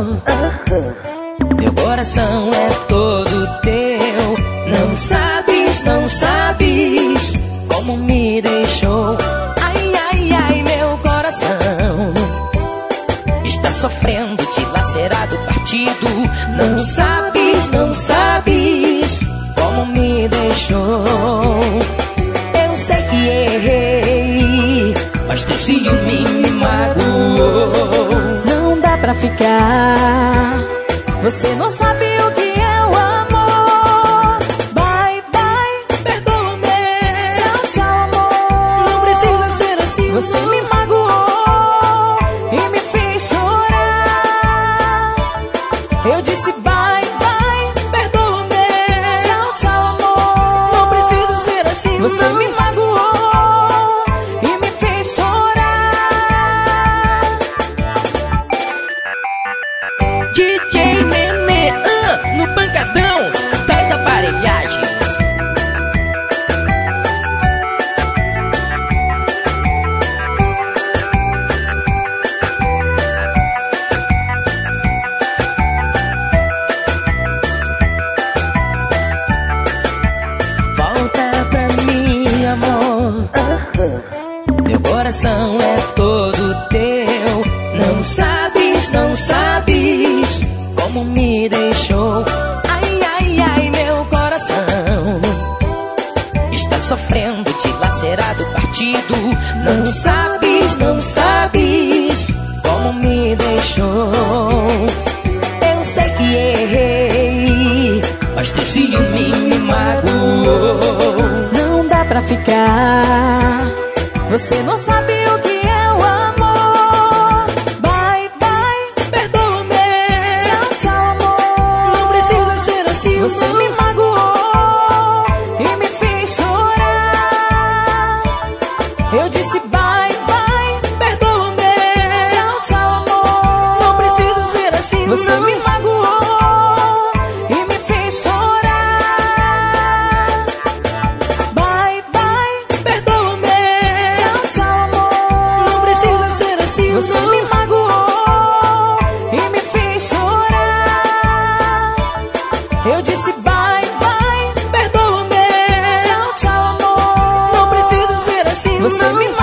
amor. Meu coração é todo teu. Não sabes, não sabes como me deixou. Ai, ai, ai, meu coração está sofrendo, dilacerado, partido. Não sabes, não sabes como me deixou. Eu sei que errei, mas teu ciúme me magoou. Não dá pra ficar, você não sabe o que é o amor. Bye, bye, perdoa-me. Tchau, tchau, amor. Não precisa ser assim. Você me magoou e me fez chorar. Eu disse bye, bye, perdoa-me. Tchau, tchau, amor. Não precisa ser assim. Você me magoou e me fez chorar. DJ Nenê, no pancadão das aparelhagens. Volta pra mim, amor. Meu coração é todo teu. Não sabes, não sabes como me deixou. Ai, ai, ai, meu coração está sofrendo, dilacerado, partido. Não sabes, não sabes como me deixou. Eu sei que errei, mas teu ciúme me magoou. Não dá pra ficar, você não sabe o que é o amor. Bye, bye, perdoa-me. Tchau, tchau, amor. Não precisa ser assim. Você me magoou e me fez chorar. Eu disse bye, bye, perdoa-me. Tchau, tchau, amor. Não precisa ser assim. Você me magoou e me fez chorar. Bye, bye, perdoa-me. Tchau, tchau, amor. Não precisa ser assim. Você me magoou e me fez chorar. Eu disse bye, bye, perdoa-me. Tchau, tchau, amor. Não precisa ser assim. Você me